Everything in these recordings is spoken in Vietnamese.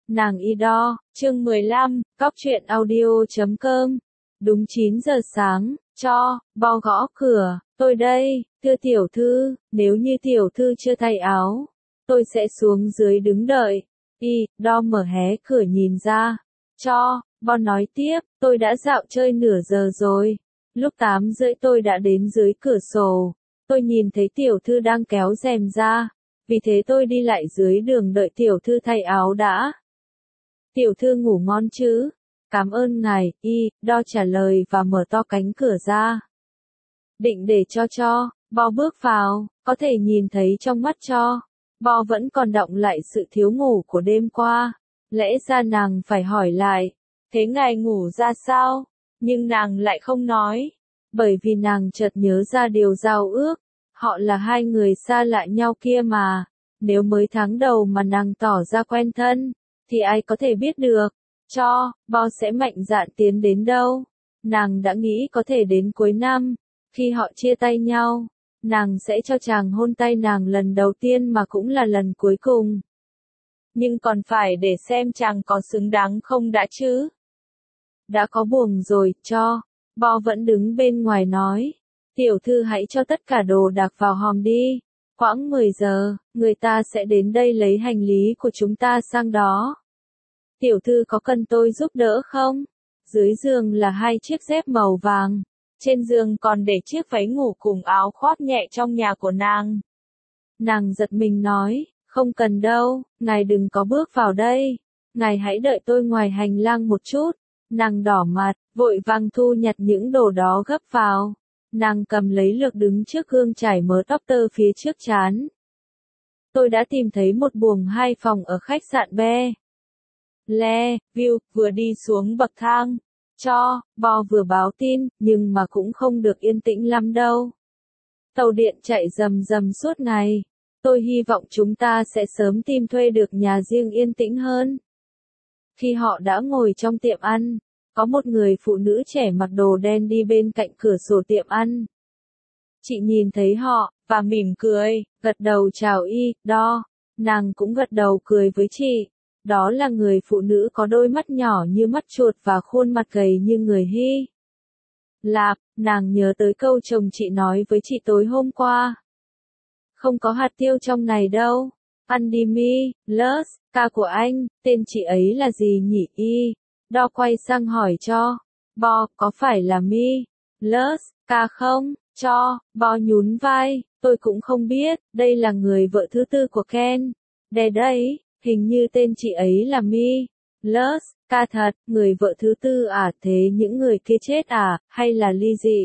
Nàng y đo, chương 15, góc truyện audio.com. Đúng 9 giờ sáng, Bo gõ cửa, tôi đây, thưa tiểu thư, nếu như tiểu thư chưa thay áo, tôi sẽ xuống dưới đứng đợi. Y đo mở hé cửa nhìn ra. Bo nói tiếp, tôi đã dạo chơi nửa giờ rồi. Lúc 8:30 tôi đã đến dưới cửa sổ. Tôi nhìn thấy tiểu thư đang kéo rèm ra. Vì thế tôi đi lại dưới đường đợi tiểu thư thay áo đã. Tiểu thư ngủ ngon chứ? Cảm ơn ngài, Y đo trả lời và mở to cánh cửa ra. Định để cho, Bo bước vào, có thể nhìn thấy trong mắt Bo vẫn còn đọng lại sự thiếu ngủ của đêm qua. Lẽ ra nàng phải hỏi lại, thế ngài ngủ ra sao? Nhưng nàng lại không nói. Bởi vì nàng chợt nhớ ra điều giao ước. Họ là hai người xa lạ nhau kia mà. Nếu mới tháng đầu mà nàng tỏ ra quen thân, thì ai có thể biết được, Bo sẽ mạnh dạn tiến đến đâu. Nàng đã nghĩ có thể đến cuối năm, khi họ chia tay nhau, nàng sẽ cho chàng hôn tay nàng lần đầu tiên mà cũng là lần cuối cùng. Nhưng còn phải để xem chàng có xứng đáng không đã chứ. Đã có buồng rồi, Bo vẫn đứng bên ngoài nói. Tiểu thư hãy cho tất cả đồ đạc vào hòm đi. Khoảng 10 giờ, người ta sẽ đến đây lấy hành lý của chúng ta sang đó. Tiểu thư có cần tôi giúp đỡ không? Dưới giường là 2 chiếc dép màu vàng. Trên giường còn để chiếc váy ngủ cùng áo khoác nhẹ trong nhà của nàng. Nàng giật mình nói, không cần đâu, ngài đừng có bước vào đây. Ngài hãy đợi tôi ngoài hành lang một chút. Nàng đỏ mặt, vội vàng thu nhặt những đồ đó gấp vào. Nàng cầm lấy lược đứng trước gương trải mớ tóc tơ phía trước trán. Tôi đã tìm thấy một buồng 2 phòng ở khách sạn View, vừa đi xuống bậc thang. Bo vừa báo tin, nhưng mà cũng không được yên tĩnh lắm đâu. Tàu điện chạy rầm rầm suốt ngày. Tôi hy vọng chúng ta sẽ sớm tìm thuê được nhà riêng yên tĩnh hơn. Khi họ đã ngồi trong tiệm ăn, có một người phụ nữ trẻ mặc đồ đen đi bên cạnh cửa sổ tiệm ăn. Chị nhìn thấy họ, và mỉm cười, gật đầu chào Y đo. Nàng cũng gật đầu cười với chị. Đó là người phụ nữ có đôi mắt nhỏ như mắt chuột và khuôn mặt gầy như người Hy Lạp. Nàng nhớ tới câu chồng chị nói với chị tối hôm qua. Không có hạt tiêu trong này đâu. Ăn đi mi, Lus, ca của anh, tên chị ấy là gì nhỉ? Y đo quay sang hỏi Bo, có phải là mi, Lus, ca không? Bo nhún vai, tôi cũng không biết, đây là người vợ thứ tư của Ken. Đấy, hình như tên chị ấy là mi, Lus, ca thật, người vợ thứ tư à? Thế những người kia chết à, hay là ly dị?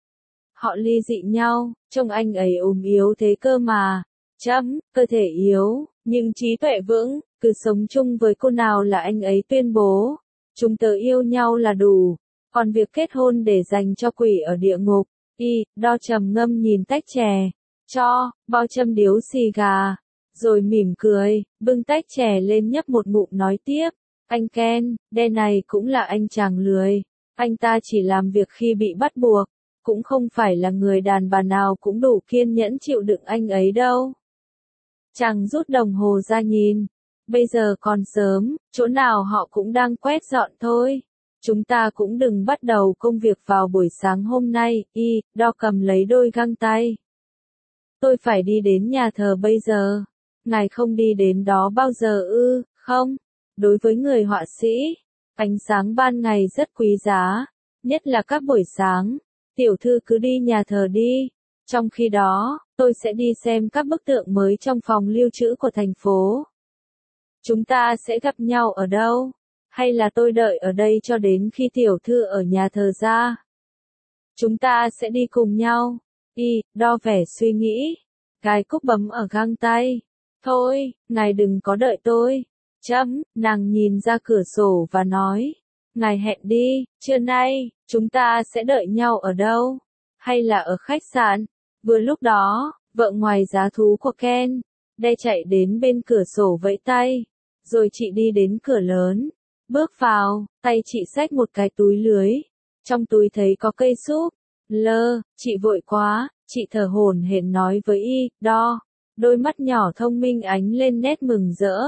Họ ly dị nhau, trông anh ấy ốm yếu thế cơ mà. Cơ thể yếu, nhưng trí tuệ vững, cứ sống chung với cô nào là anh ấy tuyên bố. Chúng tớ yêu nhau là đủ, còn việc kết hôn để dành cho quỷ ở địa ngục. Y đo trầm ngâm nhìn tách chè. Bo châm điếu xì gà, rồi mỉm cười, bưng tách chè lên nhấp một ngụm nói tiếp. Anh Ken, đe này cũng là anh chàng lười. Anh ta chỉ làm việc khi bị bắt buộc, cũng không phải là người đàn bà nào cũng đủ kiên nhẫn chịu đựng anh ấy đâu. Chàng rút đồng hồ ra nhìn. Bây giờ còn sớm, chỗ nào họ cũng đang quét dọn thôi. Chúng ta cũng đừng bắt đầu công việc vào buổi sáng hôm nay. Y đo cầm lấy đôi găng tay. Tôi phải đi đến nhà thờ bây giờ. Ngài không đi đến đó bao giờ ư? Không. Đối với người họa sĩ, ánh sáng ban ngày rất quý giá, nhất là các buổi sáng. Tiểu thư cứ đi nhà thờ đi. Trong khi đó, tôi sẽ đi xem các bức tượng mới trong phòng lưu trữ của thành phố. Chúng ta sẽ gặp nhau ở đâu? Hay là tôi đợi ở đây cho đến khi tiểu thư ở nhà thờ ra? Chúng ta sẽ đi cùng nhau. Y đo vẻ suy nghĩ. Gài cúc bấm ở găng tay. Thôi, ngài đừng có đợi tôi. Nàng nhìn ra cửa sổ và nói. Ngài hẹn đi, trưa nay, chúng ta sẽ đợi nhau ở đâu? Hay là ở khách sạn? Vừa lúc đó, vợ ngoài giá thú của Ken, chạy đến bên cửa sổ vẫy tay. Rồi chị đi đến cửa lớn. Bước vào, tay chị xách một cái túi lưới. Trong túi thấy có cây súp. Chị vội quá, chị thở hổn hển nói với Y đo. Đôi mắt nhỏ thông minh ánh lên nét mừng rỡ.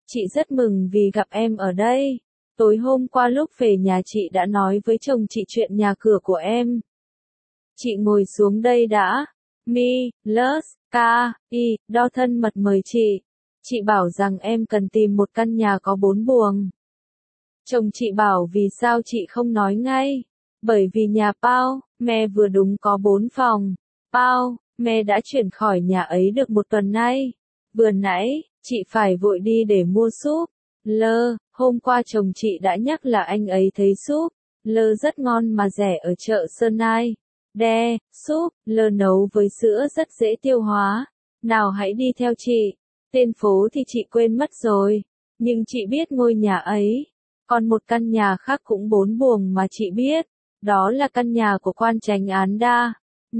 Chị rất mừng vì gặp em ở đây. Tối hôm qua lúc về nhà chị đã nói với chồng chị chuyện nhà cửa của em. Chị ngồi xuống đây đã. Mi, Lus, K, I, đo thân mật mời chị. Chị bảo rằng em cần tìm một căn nhà có 4 buồng. Chồng chị bảo vì sao chị không nói ngay. Bởi vì nhà Pao, mẹ vừa đúng có 4 phòng. Pao, mẹ đã chuyển khỏi nhà ấy được 1 tuần nay. Vừa nãy, chị phải vội đi để mua súp. Hôm qua chồng chị đã nhắc là anh ấy thấy súp. Rất ngon mà rẻ ở chợ Sơn Ai. Súp, nấu với sữa rất dễ tiêu hóa. Nào hãy đi theo chị. Tên phố thì chị quên mất rồi. Nhưng chị biết ngôi nhà ấy. Còn một căn nhà khác cũng 4 buồng mà chị biết. Đó là căn nhà của quan chánh án Đa.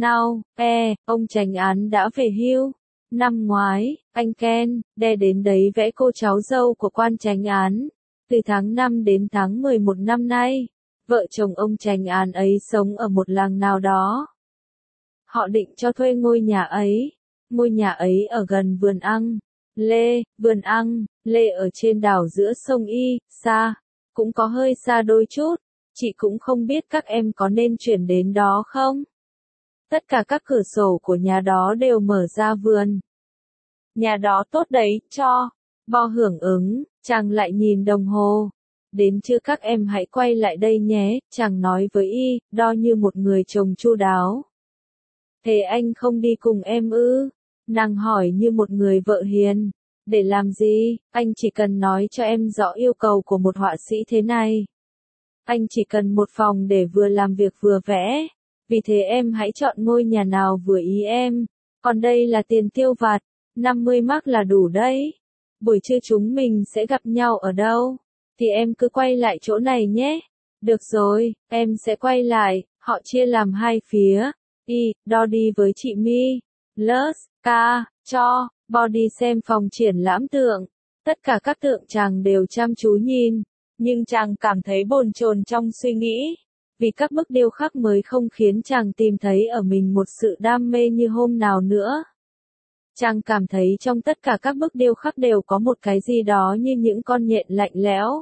Ông chánh án đã về hưu. Năm ngoái, anh Ken, đến đấy vẽ cô cháu dâu của quan chánh án. Từ tháng 5 đến tháng 11 năm nay, vợ chồng ông chánh án ấy sống ở một làng nào đó. Họ định cho thuê ngôi nhà ấy. Ngôi nhà ấy ở gần vườn ăn. Vườn ăn, ở trên đảo giữa sông Y, xa. Cũng có hơi xa đôi chút. Chị cũng không biết các em có nên chuyển đến đó không? Tất cả các cửa sổ của nhà đó đều mở ra vườn. Nhà đó tốt đấy, cho. Bo hưởng ứng, chàng lại nhìn đồng hồ. Đến chưa các em hãy quay lại đây nhé, chàng nói với Y, đo như một người chồng chu đáo. Thế anh không đi cùng em ư? Nàng hỏi như một người vợ hiền. Để làm gì? Anh chỉ cần nói cho em rõ yêu cầu của một họa sĩ thế này. Anh chỉ cần một phòng để vừa làm việc vừa vẽ. Vì thế em hãy chọn ngôi nhà nào vừa ý em. Còn đây là tiền tiêu vặt, 50 mark là đủ đấy. Buổi trưa chúng mình sẽ gặp nhau ở đâu? Thì em cứ quay lại chỗ này nhé. Được rồi, em sẽ quay lại. Họ chia làm 2 phía. Đo đi với chị My. Lus, K, cho, Bo đi xem phòng triển lãm tượng. Tất cả các tượng chàng đều chăm chú nhìn. Nhưng chàng cảm thấy bồn chồn trong suy nghĩ. Vì các bức điêu khắc mới không khiến chàng tìm thấy ở mình một sự đam mê như hôm nào nữa. Chàng cảm thấy trong tất cả các bức điêu khắc đều có một cái gì đó như những con nhện lạnh lẽo.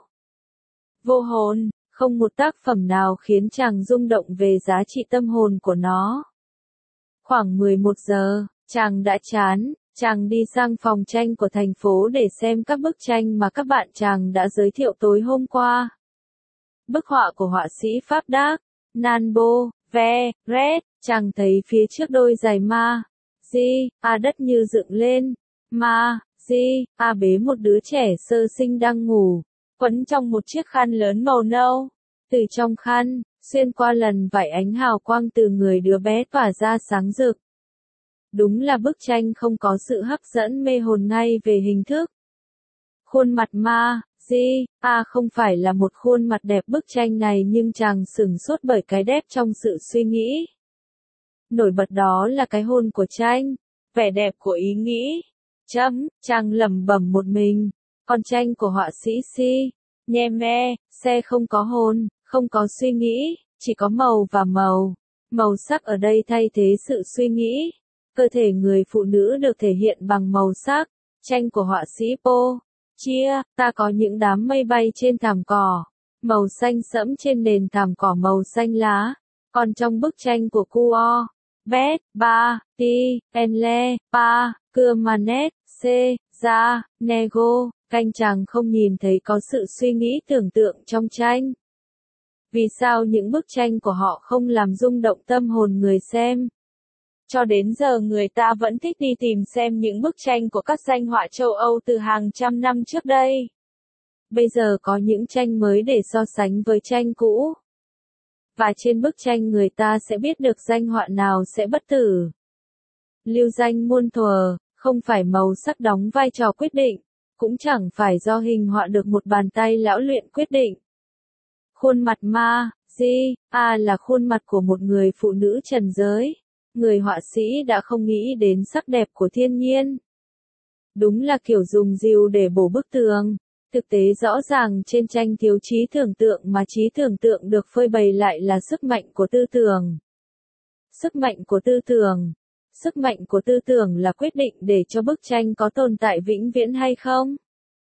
Vô hồn, không một tác phẩm nào khiến chàng rung động về giá trị tâm hồn của nó. Khoảng 11 giờ, chàng đã chán, chàng đi sang phòng tranh của thành phố để xem các bức tranh mà các bạn chàng đã giới thiệu tối hôm qua. Bức họa của họa sĩ Pháp Đác, Nanbo, Red, chàng thấy phía trước đôi giày ma, đất như dựng lên, ma, bế một đứa trẻ sơ sinh đang ngủ, quấn trong một chiếc khăn lớn màu nâu. Từ trong khăn, xuyên qua lần vải ánh hào quang từ người đứa bé tỏa ra sáng rực. Đúng là bức tranh không có sự hấp dẫn mê hồn ngay về hình thức. Khuôn mặt ma, không phải là một khuôn mặt đẹp bức tranh này nhưng chàng sửng sốt bởi cái đẹp trong sự suy nghĩ. Nổi bật đó là cái hôn của tranh, vẻ đẹp của ý nghĩ. Chàng lẩm bẩm một mình, còn tranh của họa sĩ xe không có hồn, không có suy nghĩ, chỉ có màu và màu. Màu sắc ở đây thay thế sự suy nghĩ. Cơ thể người phụ nữ được thể hiện bằng màu sắc. Tranh của họa sĩ ta có những đám mây bay trên thảm cỏ, màu xanh sẫm trên nền thảm cỏ màu xanh lá. Còn trong bức tranh của Kuo, Enle, Manet, Nego, canh chàng không nhìn thấy có sự suy nghĩ tưởng tượng trong tranh. Vì sao những bức tranh của họ không làm rung động tâm hồn người xem? Cho đến giờ người ta vẫn thích đi tìm xem những bức tranh của các danh họa châu Âu từ hàng trăm năm trước đây. Bây giờ có những tranh mới để so sánh với tranh cũ. Và trên bức tranh người ta sẽ biết được danh họa nào sẽ bất tử. Lưu danh muôn thuở, không phải màu sắc đóng vai trò quyết định, cũng chẳng phải do hình họa được một bàn tay lão luyện quyết định. Khuôn mặt ma, là khuôn mặt của một người phụ nữ trần giới. Người họa sĩ đã không nghĩ đến sắc đẹp của thiên nhiên. Đúng là kiểu dùng dìu để bổ bức tường. Thực tế rõ ràng trên tranh thiếu trí tưởng tượng mà trí tưởng tượng được phơi bày lại là sức mạnh của tư tưởng. Sức mạnh của tư tưởng. Sức mạnh của tư tưởng là quyết định để cho bức tranh có tồn tại vĩnh viễn hay không.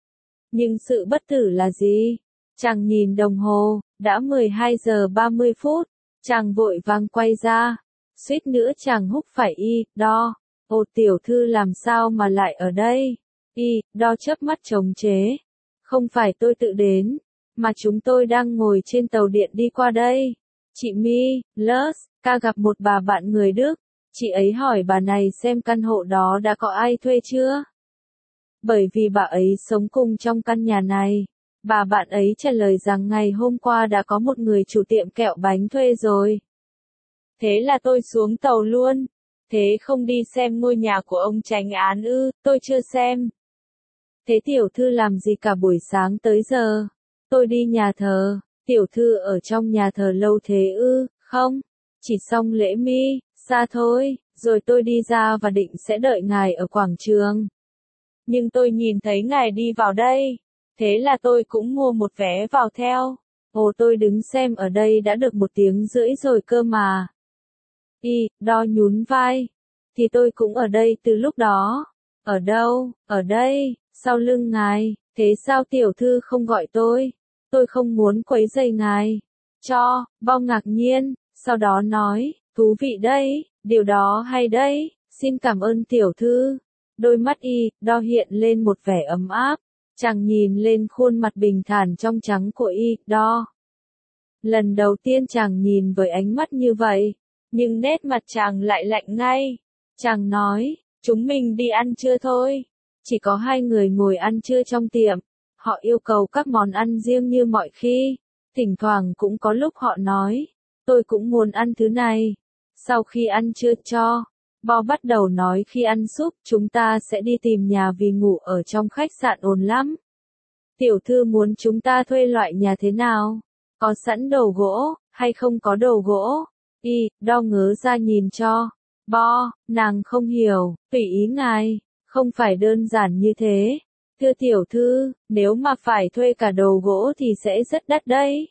Nhưng sự bất tử là gì? Chàng nhìn đồng hồ, đã 12 giờ 30 phút, chàng vội vàng quay ra, suýt nữa chàng húc phải đo. Ô tiểu thư làm sao mà lại ở đây? Đo chớp mắt trống chế. Không phải tôi tự đến, mà chúng tôi đang ngồi trên tàu điện đi qua đây. Chị My, Lus, ca gặp một bà bạn người Đức. Chị ấy hỏi bà này xem căn hộ đó đã có ai thuê chưa? Bởi vì bà ấy sống cùng trong căn nhà này. Bà bạn ấy trả lời rằng ngày hôm qua đã có một người chủ tiệm kẹo bánh thuê rồi. Thế là tôi xuống tàu luôn. Thế không đi xem ngôi nhà của ông chánh án ư? Tôi chưa xem. Thế tiểu thư làm gì cả buổi sáng tới giờ? Tôi đi nhà thờ. Tiểu thư ở trong nhà thờ lâu thế ư? Không, chỉ xong lễ xa thôi, rồi tôi đi ra và định sẽ đợi ngài ở quảng trường. Nhưng tôi nhìn thấy ngài đi vào đây. Thế là tôi cũng mua một vé vào theo. Ồ, tôi đứng xem ở đây đã được 1 tiếng rưỡi rồi cơ mà. Đo nhún vai. Thì tôi cũng ở đây từ lúc đó. Ở đâu? Ở đây, sau lưng ngài. Thế sao tiểu thư không gọi tôi? Tôi không muốn quấy rầy ngài. Bo ngạc nhiên, sau đó nói, thú vị đấy, điều đó hay đấy, xin cảm ơn tiểu thư. Đôi mắt đo hiện lên một vẻ ấm áp. Chàng nhìn lên khuôn mặt bình thản trong trắng của đo. Lần đầu tiên chàng nhìn với ánh mắt như vậy, nhưng nét mặt chàng lại lạnh ngay. Chàng nói, chúng mình đi ăn trưa thôi. Chỉ có 2 người ngồi ăn trưa trong tiệm. Họ yêu cầu các món ăn riêng như mọi khi. Thỉnh thoảng cũng có lúc họ nói, tôi cũng muốn ăn thứ này. Sau khi ăn trưa Bo bắt đầu nói khi ăn súp chúng ta sẽ đi tìm nhà vì ngủ ở trong khách sạn ồn lắm. Tiểu thư muốn chúng ta thuê loại nhà thế nào? Có sẵn đồ gỗ, hay không có đồ gỗ? Đo ngớ ra nhìn Bo, nàng không hiểu, tùy ý ngài, không phải đơn giản như thế. Thưa tiểu thư, nếu mà phải thuê cả đồ gỗ thì sẽ rất đắt đấy.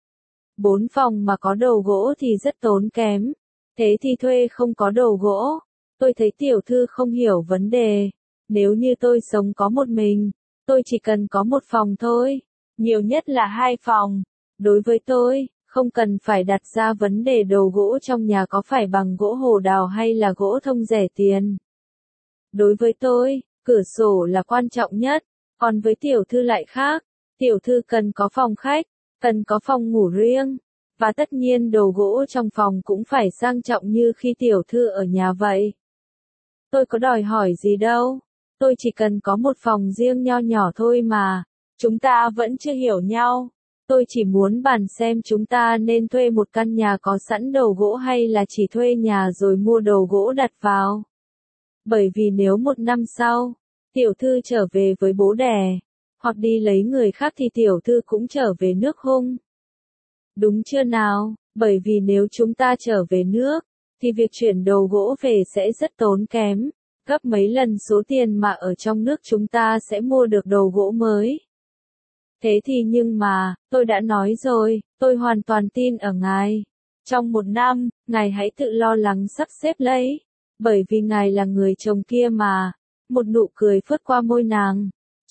4 phòng mà có đồ gỗ thì rất tốn kém. Thế thì thuê không có đồ gỗ. Tôi thấy tiểu thư không hiểu vấn đề. Nếu như tôi sống có một mình, tôi chỉ cần có 1 phòng thôi. Nhiều nhất là 2 phòng. Đối với tôi, không cần phải đặt ra vấn đề đồ gỗ trong nhà có phải bằng gỗ hồ đào hay là gỗ thông rẻ tiền. Đối với tôi, cửa sổ là quan trọng nhất. Còn với tiểu thư lại khác. Tiểu thư cần có phòng khách, cần có phòng ngủ riêng. Và tất nhiên đồ gỗ trong phòng cũng phải sang trọng như khi tiểu thư ở nhà vậy. Tôi có đòi hỏi gì đâu. Tôi chỉ cần có 1 phòng riêng nho nhỏ thôi mà. Chúng ta vẫn chưa hiểu nhau. Tôi chỉ muốn bàn xem chúng ta nên thuê một căn nhà có sẵn đồ gỗ hay là chỉ thuê nhà rồi mua đồ gỗ đặt vào. Bởi vì nếu 1 năm sau, tiểu thư trở về với bố đẻ, hoặc đi lấy người khác thì tiểu thư cũng trở về nước Hung. Đúng chưa nào? Bởi vì nếu chúng ta trở về nước, thì việc chuyển đồ gỗ về sẽ rất tốn kém, gấp mấy lần số tiền mà ở trong nước chúng ta sẽ mua được đồ gỗ mới. Thế thì nhưng mà, tôi đã nói rồi, tôi hoàn toàn tin ở ngài. Trong 1 năm, ngài hãy tự lo lắng sắp xếp lấy. Bởi vì ngài là người chồng kia mà. Một nụ cười phớt qua môi nàng.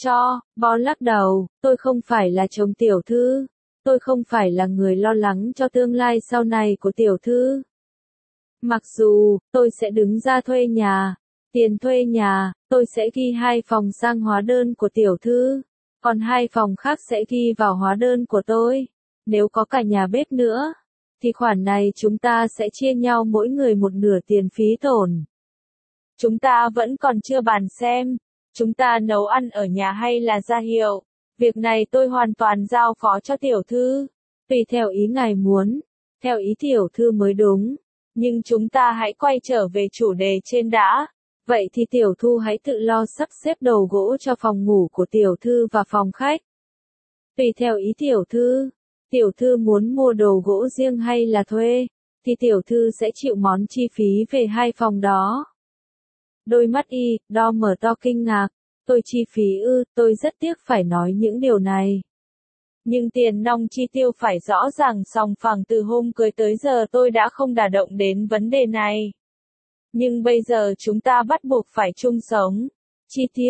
Bo lắc đầu, tôi không phải là chồng tiểu thư. Tôi không phải là người lo lắng cho tương lai sau này của tiểu thư. Mặc dù, tôi sẽ đứng ra thuê nhà. Tiền thuê nhà, tôi sẽ ghi 2 phòng sang hóa đơn của tiểu thư. Còn 2 phòng khác sẽ ghi vào hóa đơn của tôi. Nếu có cả nhà bếp nữa, thì khoản này chúng ta sẽ chia nhau mỗi người 1/2 tiền phí tổn. Chúng ta vẫn còn chưa bàn xem, chúng ta nấu ăn ở nhà hay là ra hiệu. Việc này tôi hoàn toàn giao phó cho tiểu thư. Tùy theo ý ngài muốn, theo ý tiểu thư mới đúng. Nhưng chúng ta hãy quay trở về chủ đề trên đã. Vậy thì tiểu thư hãy tự lo sắp xếp đồ gỗ cho phòng ngủ của tiểu thư và phòng khách. Tùy theo ý tiểu thư muốn mua đồ gỗ riêng hay là thuê, thì tiểu thư sẽ chịu món chi phí về 2 phòng đó. Đôi mắt đo mở to kinh ngạc. Tôi chi phí tôi rất tiếc phải nói những điều này. Nhưng tiền nong chi tiêu phải rõ ràng sòng phẳng từ hôm cưới tới giờ tôi đã không đả động đến vấn đề này. Nhưng bây giờ chúng ta bắt buộc phải chung sống. Chi tiêu,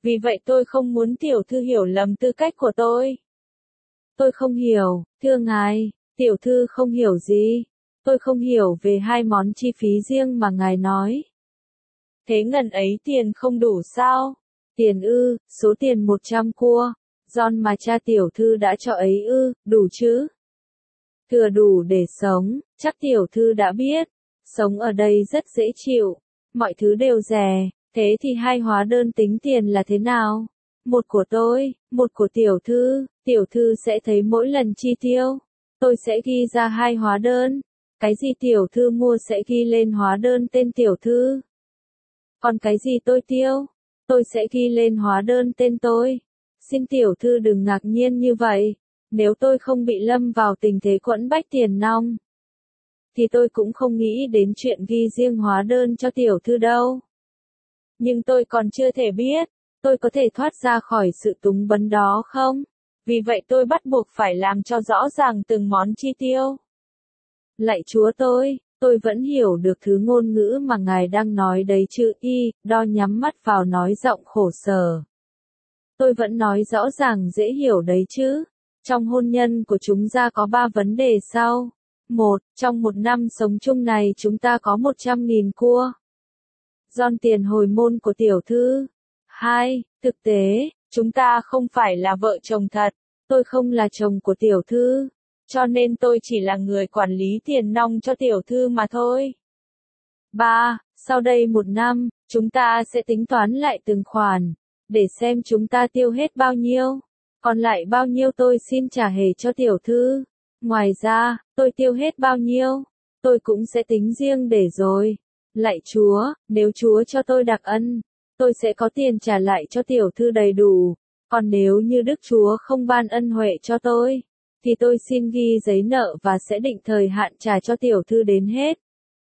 Vì vậy tôi không muốn tiểu thư hiểu lầm tư cách của tôi. Tôi không hiểu, thưa ngài, tiểu thư không hiểu gì. Tôi không hiểu về hai món chi phí riêng mà ngài nói. Thế ngần ấy tiền không đủ sao? Tiền ư, số tiền 100 cua. John mà cha tiểu thư đã cho ấy ư, đủ chứ? Thừa đủ để sống, chắc tiểu thư đã biết. Sống ở đây rất dễ chịu. Mọi thứ đều rẻ, thế thì hai hóa đơn tính tiền là thế nào? Một của tôi, một của tiểu thư sẽ thấy mỗi lần chi tiêu. Tôi sẽ ghi ra hai hóa đơn. Cái gì tiểu thư mua sẽ ghi lên hóa đơn tên tiểu thư. Còn cái gì tôi tiêu, tôi sẽ ghi lên hóa đơn tên tôi. Xin tiểu thư đừng ngạc nhiên như vậy. Nếu tôi không bị lâm vào tình thế quẫn bách tiền nong, thì tôi cũng không nghĩ đến chuyện ghi riêng hóa đơn cho tiểu thư đâu. Nhưng tôi còn chưa thể biết, tôi có thể thoát ra khỏi sự túng bấn đó không? Vì vậy tôi bắt buộc phải làm cho rõ ràng từng món chi tiêu. Lạy Chúa tôi vẫn hiểu được thứ ngôn ngữ mà ngài đang nói đấy chứ. Đo nhắm mắt vào nói giọng khổ sở. Tôi vẫn nói rõ ràng dễ hiểu đấy chứ. Trong hôn nhân của chúng ta có 3 vấn đề sau. 1. Trong một năm sống chung này chúng ta có 100.000 cua. John tiền hồi môn của tiểu thư. 2. Thực tế, chúng ta không phải là vợ chồng thật. Tôi không là chồng của tiểu thư. Cho nên tôi chỉ là người quản lý tiền nong cho tiểu thư mà thôi. 3. Sau đây một năm, chúng ta sẽ tính toán lại từng khoản, để xem chúng ta tiêu hết bao nhiêu. Còn lại bao nhiêu tôi xin trả hề cho tiểu thư. Ngoài ra, tôi tiêu hết bao nhiêu, tôi cũng sẽ tính riêng để rồi. Lạy Chúa, nếu Chúa cho tôi đặc ân, tôi sẽ có tiền trả lại cho tiểu thư đầy đủ. Còn nếu như Đức Chúa không ban ân huệ cho tôi, thì tôi xin ghi giấy nợ và sẽ định thời hạn trả cho tiểu thư đến hết.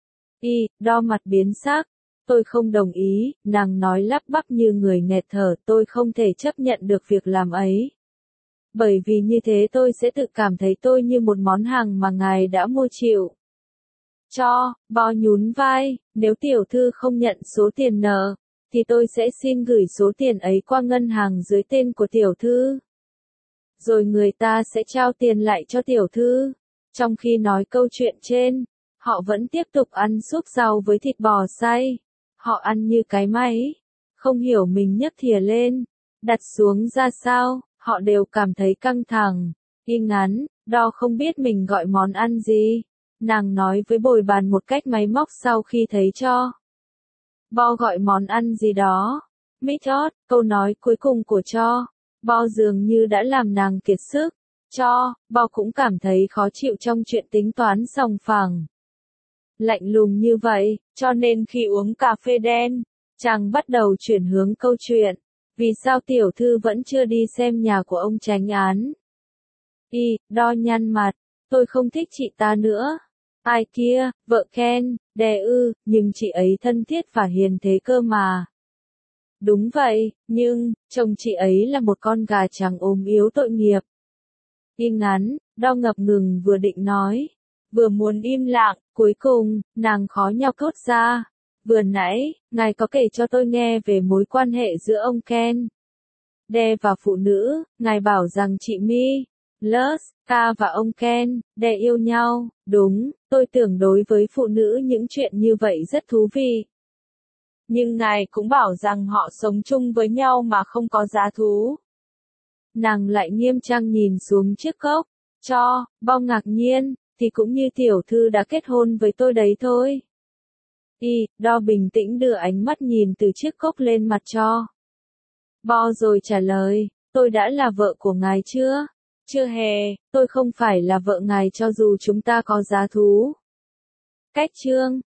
Đo mặt biến sắc. Tôi không đồng ý, nàng nói lắp bắp như người nghẹt thở, tôi không thể chấp nhận được việc làm ấy. Bởi vì như thế tôi sẽ tự cảm thấy tôi như một món hàng mà ngài đã mua chịu. Bo nhún vai, nếu tiểu thư không nhận số tiền nợ, thì tôi sẽ xin gửi số tiền ấy qua ngân hàng dưới tên của tiểu thư. Rồi người ta sẽ trao tiền lại cho tiểu thư. Trong khi nói câu chuyện trên, họ vẫn tiếp tục ăn súp rau với thịt bò xay. Họ ăn như cái máy. Không hiểu mình nhấc thìa lên, đặt xuống ra sao, họ đều cảm thấy căng thẳng. Ngắn, Đo không biết mình gọi món ăn gì. Nàng nói với bồi bàn một cách máy móc sau khi thấy cho Bo gọi món ăn gì đó. Mithot, câu nói cuối cùng của Bo dường như đã làm nàng kiệt sức. Bo cũng cảm thấy khó chịu trong chuyện tính toán sòng phẳng. Lạnh lùng như vậy, cho nên khi uống cà phê đen, chàng bắt đầu chuyển hướng câu chuyện. Vì sao tiểu thư vẫn chưa đi xem nhà của ông chánh án? Đo nhăn mặt, tôi không thích chị ta nữa. Ai kia, vợ Ken, đè ư, nhưng chị ấy thân thiết và hiền thế cơ mà. Đúng vậy, nhưng, chồng chị ấy là một con gà trắng ốm yếu tội nghiệp. Ngắn, Đo ngập ngừng vừa định nói, vừa muốn im lặng, cuối cùng, nàng khó nhọc thốt ra. Vừa nãy, ngài có kể cho tôi nghe về mối quan hệ giữa ông Ken, Đe và phụ nữ, ngài bảo rằng chị Ka và ông Ken, Đe yêu nhau. Đúng, tôi tưởng đối với phụ nữ những chuyện như vậy rất thú vị. Nhưng ngài cũng bảo rằng họ sống chung với nhau mà không có giá thú. Nàng lại nghiêm trang nhìn xuống chiếc cốc. Bo ngạc nhiên, thì cũng như tiểu thư đã kết hôn với tôi đấy thôi. Đo bình tĩnh đưa ánh mắt nhìn từ chiếc cốc lên mặt Bo rồi trả lời, tôi đã là vợ của ngài chưa? Chưa hề, tôi không phải là vợ ngài cho dù chúng ta có giá thú. Cách chương